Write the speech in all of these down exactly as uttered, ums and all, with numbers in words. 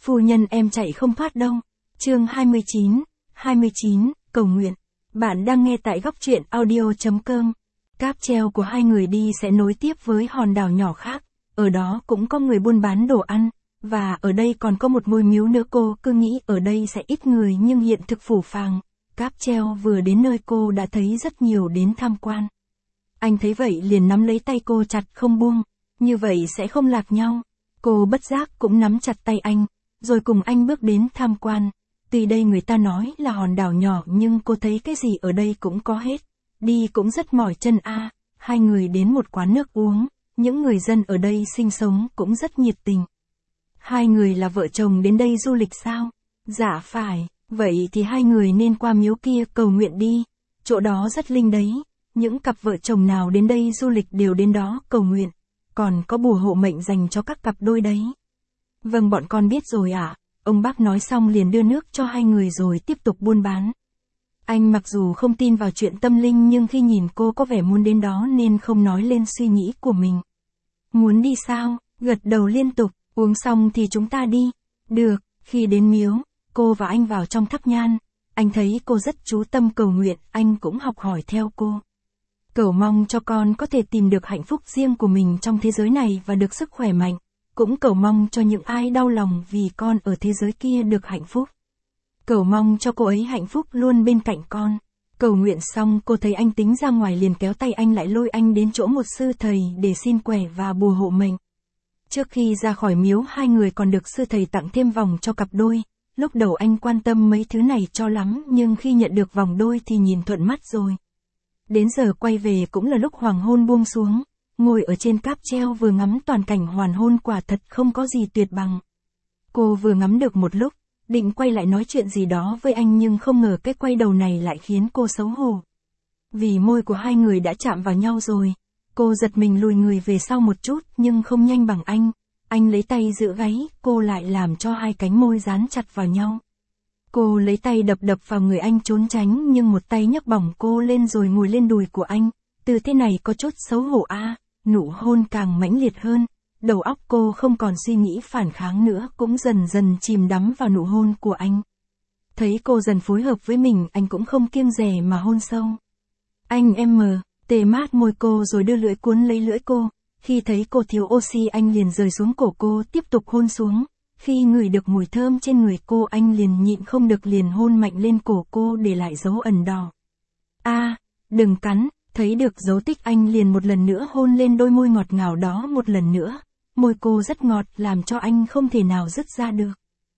Phu nhân em chạy không thoát đâu. Chương hai mươi chín, hai mươi chín, cầu nguyện. Bạn đang nghe tại góc truyện audio.com. Cáp treo của hai người đi sẽ nối tiếp với hòn đảo nhỏ khác. Ở đó cũng có người buôn bán đồ ăn. Và ở đây còn có một ngôi miếu nữa. Cô cứ nghĩ ở đây sẽ ít người nhưng hiện thực phủ phàng. Cáp treo vừa đến nơi cô đã thấy rất nhiều đến tham quan. Anh thấy vậy liền nắm lấy tay cô chặt không buông. Như vậy sẽ không lạc nhau. Cô bất giác cũng nắm chặt tay anh. Rồi cùng anh bước đến tham quan. Tuy đây người ta nói là hòn đảo nhỏ nhưng cô thấy cái gì ở đây cũng có hết. Đi cũng rất mỏi chân a. À. Hai người đến một quán nước uống. Những người dân ở đây sinh sống cũng rất nhiệt tình. Hai người là vợ chồng đến đây du lịch sao? Dạ phải. Vậy thì hai người nên qua miếu kia cầu nguyện đi. Chỗ đó rất linh đấy. Những cặp vợ chồng nào đến đây du lịch đều đến đó cầu nguyện. Còn có bùa hộ mệnh dành cho các cặp đôi đấy. Vâng, bọn con biết rồi ạ. À. Ông bác nói xong liền đưa nước cho hai người rồi tiếp tục buôn bán. Anh mặc dù không tin vào chuyện tâm linh nhưng khi nhìn cô có vẻ muốn đến đó nên không nói lên suy nghĩ của mình. Muốn đi sao? Gật đầu liên tục. Uống xong thì chúng ta đi. Được. Khi đến miếu, cô và anh vào trong thắp nhang. Anh thấy cô rất chú tâm cầu nguyện, anh cũng học hỏi theo cô. Cầu mong cho con có thể tìm được hạnh phúc riêng của mình trong thế giới này và được sức khỏe mạnh. Cũng cầu mong cho những ai đau lòng vì con ở thế giới kia được hạnh phúc. Cầu mong cho cô ấy hạnh phúc luôn bên cạnh con. Cầu nguyện xong cô thấy anh tính ra ngoài liền kéo tay anh lại lôi anh đến chỗ một sư thầy để xin quẻ và bùa hộ mệnh. Trước khi ra khỏi miếu hai người còn được sư thầy tặng thêm vòng cho cặp đôi. Lúc đầu anh quan tâm mấy thứ này cho lắm nhưng khi nhận được vòng đôi thì nhìn thuận mắt rồi. Đến giờ quay về cũng là lúc hoàng hôn buông xuống. Ngồi ở trên cáp treo vừa ngắm toàn cảnh hoàn hôn quả thật không có gì tuyệt bằng. Cô vừa ngắm được một lúc, định quay lại nói chuyện gì đó với anh nhưng không ngờ cái quay đầu này lại khiến cô xấu hổ. Vì môi của hai người đã chạm vào nhau rồi. Cô giật mình lùi người về sau một chút nhưng không nhanh bằng anh. Anh lấy tay giữ gáy, cô lại làm cho hai cánh môi dán chặt vào nhau. Cô lấy tay đập đập vào người anh trốn tránh nhưng một tay nhấc bổng cô lên rồi ngồi lên đùi của anh. Từ thế này có chút xấu hổ a. À. Nụ hôn càng mãnh liệt hơn, đầu óc cô không còn suy nghĩ phản kháng nữa cũng dần dần chìm đắm vào nụ hôn của anh. Thấy cô dần phối hợp với mình anh cũng không kiêng dè mà hôn sâu. Anh em mờ, tê mát môi cô rồi đưa lưỡi cuốn lấy lưỡi cô, khi thấy cô thiếu oxy anh liền rời xuống cổ cô tiếp tục hôn xuống. Khi ngửi được mùi thơm trên người cô anh liền nhịn không được liền hôn mạnh lên cổ cô để lại dấu ẩn đỏ. A, à, đừng cắn. Thấy được dấu tích anh liền một lần nữa hôn lên đôi môi ngọt ngào đó một lần nữa. Môi cô rất ngọt làm cho anh không thể nào dứt ra được.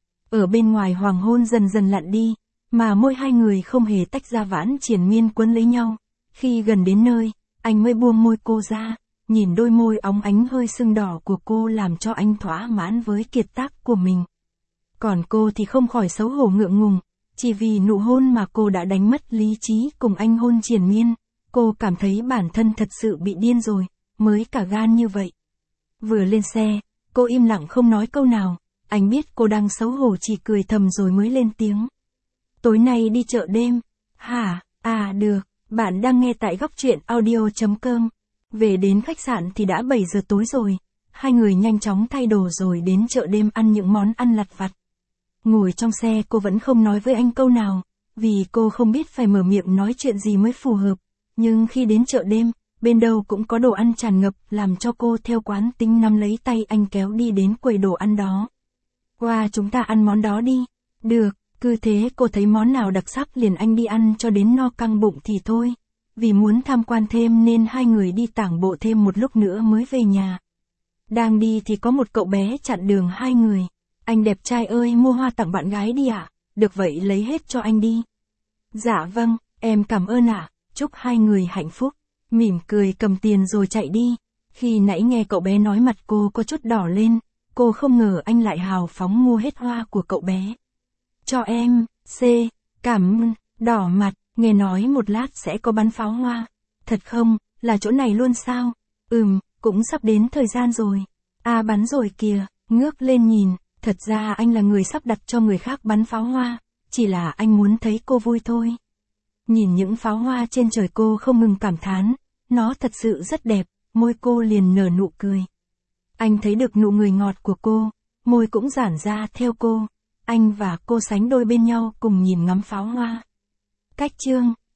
Ở bên ngoài hoàng hôn dần dần lặn đi, mà môi hai người không hề tách ra vãn triền miên quấn lấy nhau. Khi gần đến nơi, anh mới buông môi cô ra, nhìn đôi môi óng ánh hơi sưng đỏ của cô làm cho anh thỏa mãn với kiệt tác của mình. Còn cô thì không khỏi xấu hổ ngượng ngùng, chỉ vì nụ hôn mà cô đã đánh mất lý trí cùng anh hôn triền miên. Cô cảm thấy bản thân thật sự bị điên rồi, mới cả gan như vậy. Vừa lên xe, cô im lặng không nói câu nào, anh biết cô đang xấu hổ chỉ cười thầm rồi mới lên tiếng. Tối nay đi chợ đêm. Hả? À được, bạn đang nghe tại góc truyện audio.com. Về đến khách sạn thì đã bảy giờ tối rồi, hai người nhanh chóng thay đồ rồi đến chợ đêm ăn những món ăn lặt vặt. Ngồi trong xe cô vẫn không nói với anh câu nào, vì cô không biết phải mở miệng nói chuyện gì mới phù hợp. Nhưng khi đến chợ đêm, bên đâu cũng có đồ ăn tràn ngập làm cho cô theo quán tính nắm lấy tay anh kéo đi đến quầy đồ ăn đó. Qua wow, chúng ta ăn món đó đi. Được, cứ thế cô thấy món nào đặc sắc liền anh đi ăn cho đến no căng bụng thì thôi. Vì muốn tham quan thêm nên hai người đi tản bộ thêm một lúc nữa mới về nhà. Đang đi thì có một cậu bé chặn đường hai người. Anh đẹp trai ơi mua hoa tặng bạn gái đi ạ. À? Được vậy lấy hết cho anh đi. Dạ vâng, em cảm ơn ạ. À. Chúc hai người hạnh phúc, mỉm cười cầm tiền rồi chạy đi. Khi nãy nghe cậu bé nói mặt cô có chút đỏ lên, cô không ngờ anh lại hào phóng mua hết hoa của cậu bé. Cho em, C, cảm ơn, đỏ mặt, nghe nói một lát sẽ có bắn pháo hoa. Thật không, là chỗ này luôn sao? Ừm, cũng sắp đến thời gian rồi. À bắn rồi kìa, ngước lên nhìn, thật ra anh là người sắp đặt cho người khác bắn pháo hoa, chỉ là anh muốn thấy cô vui thôi. Nhìn những pháo hoa trên trời cô không ngừng cảm thán, nó thật sự rất đẹp, môi cô liền nở nụ cười. Anh thấy được nụ cười ngọt của cô, môi cũng giãn ra theo cô. Anh và cô sánh đôi bên nhau cùng nhìn ngắm pháo hoa. Cách chương